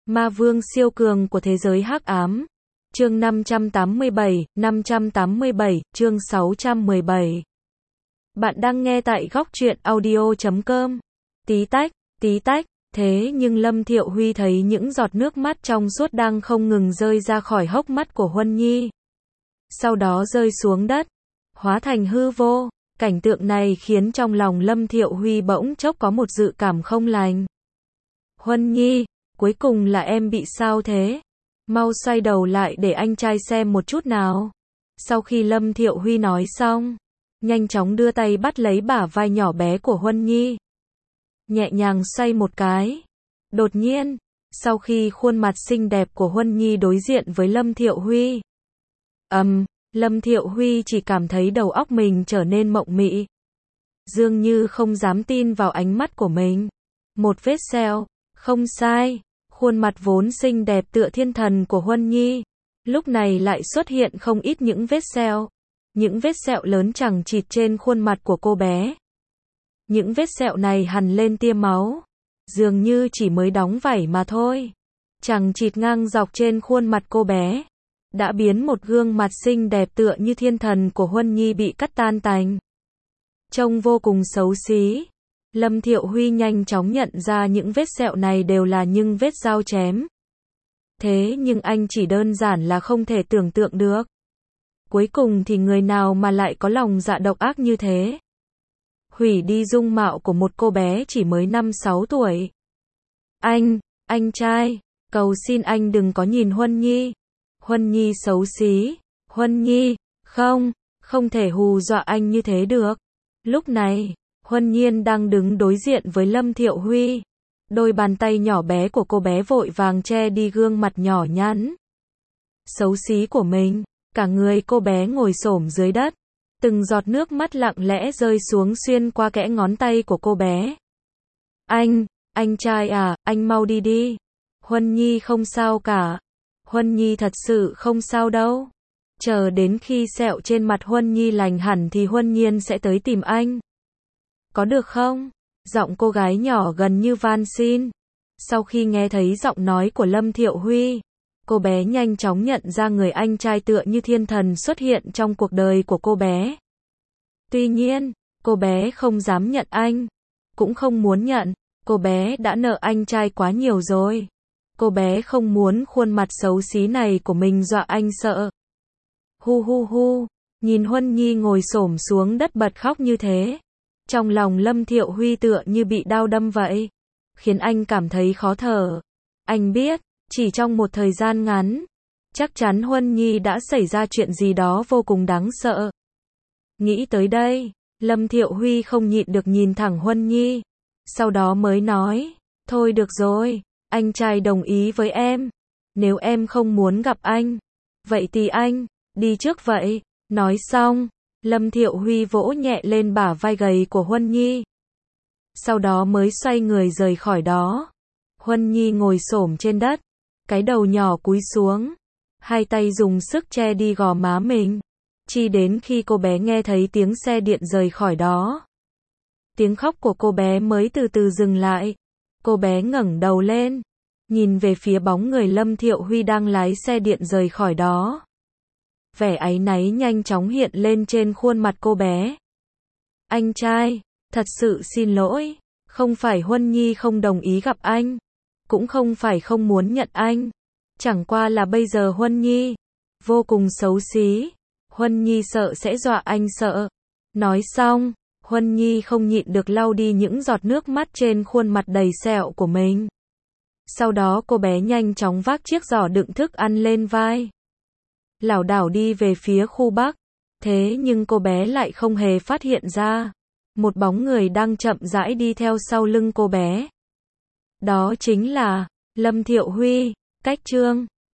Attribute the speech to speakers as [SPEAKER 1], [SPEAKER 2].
[SPEAKER 1] Ma vương siêu cường của thế giới hắc ám. Chương 587, chương 617. Bạn đang nghe tại góc truyện audio.com. Tí tách, thế nhưng Lâm Thiệu Huy thấy những giọt nước mắt trong suốt đang không ngừng rơi ra khỏi hốc mắt của Huân Nhi. Sau đó rơi xuống đất, hóa thành hư vô. Cảnh tượng này khiến trong lòng Lâm Thiệu Huy bỗng chốc có một dự cảm không lành. Huân Nhi, cuối cùng là em bị sao thế? Mau xoay đầu lại để anh trai xem một chút nào. Sau khi Lâm Thiệu Huy nói xong, nhanh chóng đưa tay bắt lấy bả vai nhỏ bé của Huân Nhi. Nhẹ nhàng xoay một cái. Đột nhiên, sau khi khuôn mặt xinh đẹp của Huân Nhi đối diện với Lâm Thiệu Huy, Lâm Thiệu Huy chỉ cảm thấy đầu óc mình trở nên mộng mị. Dường như không dám tin vào ánh mắt của mình. Một vết sẹo, không sai, khuôn mặt vốn xinh đẹp tựa thiên thần của Huân Nhi, lúc này lại xuất hiện không ít những vết sẹo. Những vết sẹo lớn chằng chịt trên khuôn mặt của cô bé. Những vết sẹo này hằn lên tia máu, dường như chỉ mới đóng vảy mà thôi. Chằng chịt ngang dọc trên khuôn mặt cô bé, đã biến một gương mặt xinh đẹp tựa như thiên thần của Huân Nhi bị cắt tan tành. Trông vô cùng xấu xí. Lâm Thiệu Huy nhanh chóng nhận ra những vết sẹo này đều là những vết dao chém. Thế nhưng anh chỉ đơn giản là không thể tưởng tượng được. Cuối cùng thì người nào mà lại có lòng dạ độc ác như thế? Hủy đi dung mạo của một cô bé chỉ mới 5-6 tuổi. Anh trai, cầu xin anh đừng có nhìn Huân Nhi. Huân Nhi xấu xí. Huân Nhi, không thể hù dọa anh như thế được. Lúc này, Huân Nhiên đang đứng đối diện với Lâm Thiệu Huy. Đôi bàn tay nhỏ bé của cô bé vội vàng che đi gương mặt nhỏ nhắn xấu xí của mình. Cả người cô bé ngồi xổm dưới đất. Từng giọt nước mắt lặng lẽ rơi xuống xuyên qua kẽ ngón tay của cô bé. Anh trai à, anh mau đi đi. Huân Nhi không sao cả. Huân Nhi thật sự không sao đâu. Chờ đến khi sẹo trên mặt Huân Nhi lành hẳn thì Huân Nhiên sẽ tới tìm anh. Có được không? Giọng cô gái nhỏ gần như van xin. Sau khi nghe thấy giọng nói của Lâm Thiệu Huy, cô bé nhanh chóng nhận ra người anh trai tựa như thiên thần xuất hiện trong cuộc đời của cô bé. Tuy nhiên, cô bé không dám nhận anh, cũng không muốn nhận. Cô bé đã nợ anh trai quá nhiều rồi. Cô bé không muốn khuôn mặt xấu xí này của mình dọa anh sợ. Hu, nhìn Huân Nhi ngồi xổm xuống đất bật khóc như thế. Trong lòng Lâm Thiệu Huy tựa như bị đao đâm vậy, khiến anh cảm thấy khó thở. Anh biết, chỉ trong một thời gian ngắn, chắc chắn Huân Nhi đã xảy ra chuyện gì đó vô cùng đáng sợ. Nghĩ tới đây, Lâm Thiệu Huy không nhịn được nhìn thẳng Huân Nhi. Sau đó mới nói, thôi được rồi, anh trai đồng ý với em. Nếu em không muốn gặp anh, vậy thì anh đi trước vậy. Nói xong, Lâm Thiệu Huy vỗ nhẹ lên bả vai gầy của Huân Nhi. Sau đó mới xoay người rời khỏi đó. Huân Nhi ngồi xổm trên đất, cái đầu nhỏ cúi xuống, hai tay dùng sức che đi gò má mình. Chỉ đến khi cô bé nghe thấy tiếng xe điện rời khỏi đó, tiếng khóc của cô bé mới từ từ dừng lại. Cô bé ngẩng đầu lên, nhìn về phía bóng người Lâm Thiệu Huy đang lái xe điện rời khỏi đó. Vẻ áy náy nhanh chóng hiện lên trên khuôn mặt cô bé. Anh trai, thật sự xin lỗi, không phải Huân Nhi không đồng ý gặp anh, cũng không phải không muốn nhận anh. Chẳng qua là bây giờ Huân Nhi vô cùng xấu xí, Huân Nhi sợ sẽ dọa anh sợ. Nói xong, Huân Nhi không nhịn được lau đi những giọt nước mắt trên khuôn mặt đầy sẹo của mình. Sau đó cô bé nhanh chóng vác chiếc giỏ đựng thức ăn lên vai, lảo đảo đi về phía khu Bắc. Thế nhưng cô bé lại không hề phát hiện ra một bóng người đang chậm rãi đi theo sau lưng cô bé. Đó chính là Lâm Thiệu Huy. Cách chương